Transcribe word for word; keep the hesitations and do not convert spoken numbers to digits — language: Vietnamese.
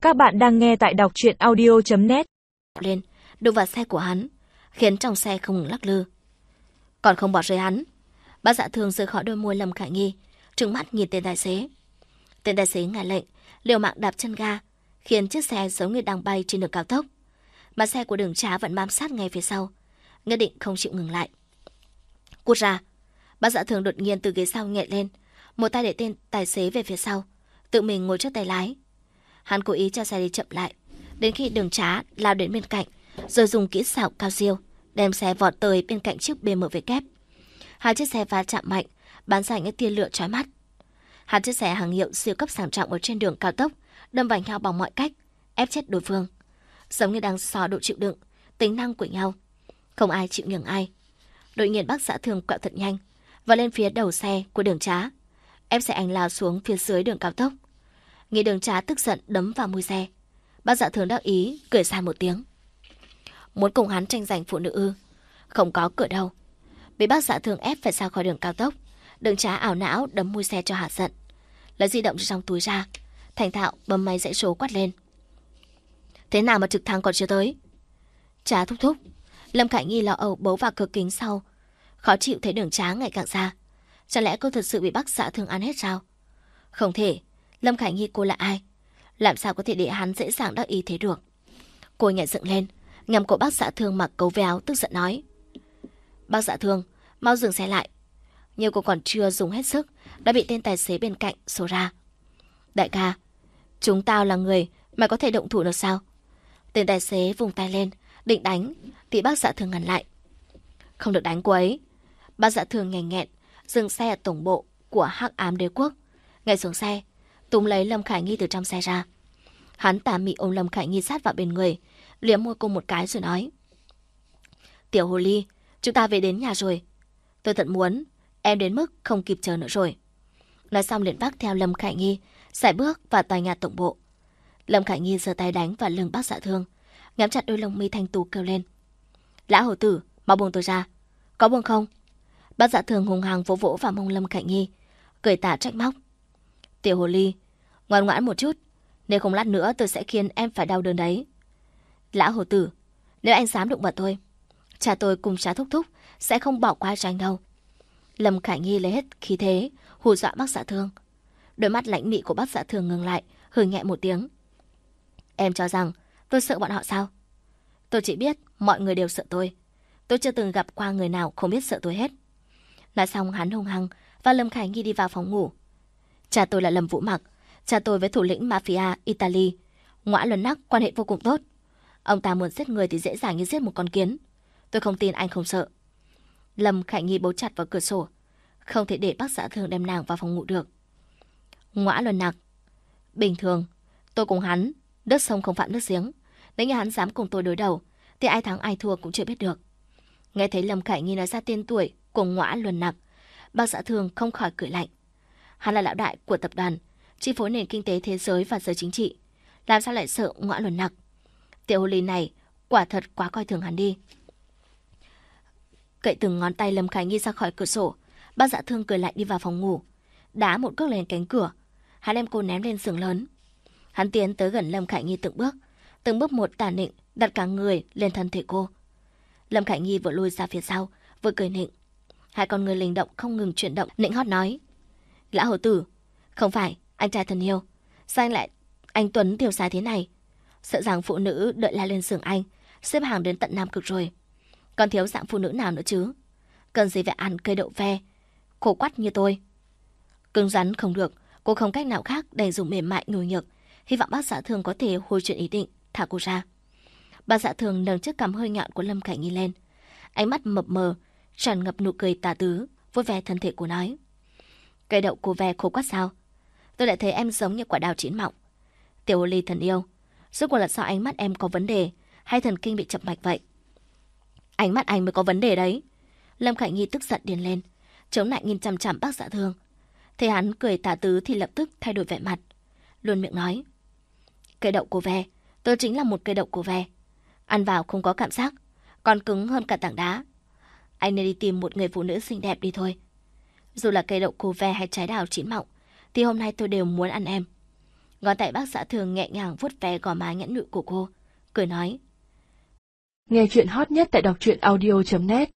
Các bạn đang nghe tại đọc truyện audio chấm net. Lên, đụng vào xe của hắn, khiến trong xe không ngừng lắc lư. Còn không bỏ rơi hắn, Bác Dạ Thường rời khỏi đôi môi Lâm Khải Nhi, trừng mắt nhìn tên tài xế. Tên tài xế ngả lệnh, liều mạng đạp chân ga, khiến chiếc xe giống như đang bay trên đường cao tốc. Mà xe của Đường Trá vẫn bám sát ngay phía sau, nhất định không chịu ngừng lại. Cút ra! Bác Dạ Thường đột nhiên từ ghế sau nhẹ lên, một tay để tên tài xế về phía sau, tự mình ngồi trước tay lái. Hắn cố ý cho xe đi chậm lại, đến khi Đường Trá lao đến bên cạnh, rồi dùng kỹ xảo cao siêu đem xe vọt tới bên cạnh chiếc bê em vê kép. Hai chiếc xe va chạm mạnh, bắn ra những tia lửa chói mắt. Hai chiếc xe hàng hiệu siêu cấp sang trọng ở trên đường cao tốc đâm vào nhau bằng mọi cách, ép chết đối phương, giống như đang so độ chịu đựng, tính năng của nhau. Không ai chịu nhường ai. Đột nhiên Bác Dạ Thường quẹo thật nhanh và lên phía đầu xe của Đường Trá, ép xe anh lao xuống phía dưới đường cao tốc. Nghĩ Đường Trá tức giận đấm vào mui xe, Bác Dạ Thường đắc ý cười xa một tiếng. Muốn cùng hắn tranh giành phụ nữ ư? Không có cửa đâu. Bị Bác Dạ Thường ép phải ra khỏi đường cao tốc, Đường Trá ảo não đấm mui xe cho hả giận, lấy di động trong túi ra, thành thạo bấm máy dãy số quát lên. Thế nào mà trực thăng còn chưa tới? Trá thúc thúc. Lâm Khải Nhi lo âu bấu vào cửa kính sau, khó chịu thấy Đường Trá ngày càng xa. Chẳng lẽ cô thật sự bị Bác Dạ Thường ăn hết sao? Không thể. Lâm Khải Nhi cô là ai? Làm sao có thể để hắn dễ dàng đắc ý thế được? Cô nhảy dựng lên, nhằm cổ Bác Dạ Thường mặc cấu véo, tức giận nói. Bác Dạ Thường, mau dừng xe lại. Nhưng cô còn chưa dùng hết sức đã bị tên tài xế bên cạnh xô ra. Đại ca, chúng tao là người mà có thể động thủ được sao? Tên tài xế vùng tay lên định đánh thì Bác Dạ Thường ngăn lại. Không được đánh cô ấy. Bác Dạ Thường nghẹn nghẹn dừng xe ở tổng bộ của Hắc Ám Đế Quốc, nhảy xuống xe, túm lấy Lâm Khải Nhi từ trong xe ra. Hắn tà mị ôm Lâm Khải Nhi sát vào bên người, liếm môi cô một cái rồi nói. Tiểu hồ ly, chúng ta về đến nhà rồi. Tôi thật muốn em đến mức không kịp chờ nữa rồi. Nói xong liền vác theo Lâm Khải Nhi sải bước vào tòa nhà tổng bộ. Lâm Khải Nhi giơ tay đánh vào lưng Bác Dạ Thường, nhắm chặt đôi lông mi thanh tú kêu lên. Lão hổ tử, mau buông tôi ra. Có buông không? Bác Dạ Thường hùng hăng vỗ vỗ vào mông Lâm Khải Nhi, cười tà trách móc. Tiểu hồ ly, ngoan ngoãn một chút, nếu không lát nữa tôi sẽ khiến em phải đau đớn đấy. Lão hổ tử, nếu anh dám đụng vào tôi, cha tôi cùng cha thúc thúc sẽ không bỏ qua cho anh đâu. Lâm Khải Nhi lấy hết khí thế hù dọa Bác Dạ Thường. Đôi mắt lãnh mị của Bác Dạ Thường ngừng lại, hừ nhẹ một tiếng. Em cho rằng tôi sợ bọn họ sao? Tôi chỉ biết mọi người đều sợ tôi. Tôi chưa từng gặp qua người nào không biết sợ tôi hết. Nói xong hắn hung hăng và Lâm Khải Nhi đi vào phòng ngủ. Cha tôi là Lâm Vũ Mặc, cha tôi với thủ lĩnh mafia Italy Ngõa Luân Nắc quan hệ vô cùng tốt. Ông ta muốn giết người thì dễ dàng như giết một con kiến. Tôi không tin anh không sợ. Lâm Khải Nhi bấu chặt vào cửa sổ, không thể để Bác Dạ Thường đem nàng vào phòng ngủ được. Ngõa Luân Nặc, bình thường tôi cùng hắn nước sông không phạm nước giếng. Nếu như hắn dám cùng tôi đối đầu thì ai thắng ai thua cũng chưa biết được. Nghe thấy Lâm Khải Nhi nói ra tên tuổi của Ngõa Luân Nặc, Bác Dạ Thường không khỏi cười lạnh. Hắn là lão đại của tập đoàn, chi phối nền kinh tế thế giới và giới chính trị, làm sao lại sợ Ngõa Luân Nặc? Tiểu hồ ly này quả thật quá coi thường hắn đi. Cậy từng ngón tay Lâm Khải Nhi ra khỏi cửa sổ, Bác Dạ Thường cười lạnh đi vào phòng ngủ, đá một cước lên cánh cửa. Hắn đem cô ném lên giường lớn. Hắn tiến tới gần Lâm Khải Nhi từng bước, từng bước một tà nịnh đặt cả người lên thân thể cô. Lâm Khải Nhi vừa lùi ra phía sau, vừa cười nịnh. Hai con người linh động không ngừng chuyển động, nịnh hót nói. Lão hổ tử, không phải, anh trai thân yêu, sao anh lại anh Tuấn tiêu xài thế này? Sợ rằng phụ nữ đợi la lên giường anh, xếp hàng đến tận Nam Cực rồi. Còn thiếu dạng phụ nữ nào nữa chứ? Cần gì phải ăn cây đậu ve khổ quắt như tôi? Cứng rắn không được, cô không cách nào khác đành dùng mềm mại nhồi nhược, hy vọng Bác Dạ Thường có thể hồi chuyển ý định thả cô ra. Bác Dạ Thường nâng chiếc cằm hơi nhọn của Lâm Khải Nhi lên, ánh mắt mập mờ tràn ngập nụ cười tà tứ, vui vẻ thân thể của nói. Cây đậu cô ve khổ quắt sao? Tôi lại thấy em giống như quả đào chín mọng. Tiểu hồ ly thần yêu, rốt cuộc là sao ánh mắt em có vấn đề hay thần kinh bị chập mạch vậy? Ánh mắt anh mới có vấn đề đấy. Lâm Khải Nhi tức giận điên lên, chống lại nhìn chằm chằm Bác Dạ Thường. Thấy hắn cười tà tứ thì lập tức thay đổi vẻ mặt, luôn miệng nói. Cây đậu cô ve, tôi chính là một cây đậu cô ve. Ăn vào không có cảm giác, còn cứng hơn cả tảng đá. Anh nên đi tìm một người phụ nữ xinh đẹp đi thôi. Dù là cây đậu cô ve hay trái đào chín mọng thì hôm nay tôi đều muốn ăn em. Ngón tay bác xã Thường nhẹ nhàng vuốt ve gò má nhẵn nhụi của cô, cười nói. Nghe chuyện hot nhất tại đọc truyện audio chấm net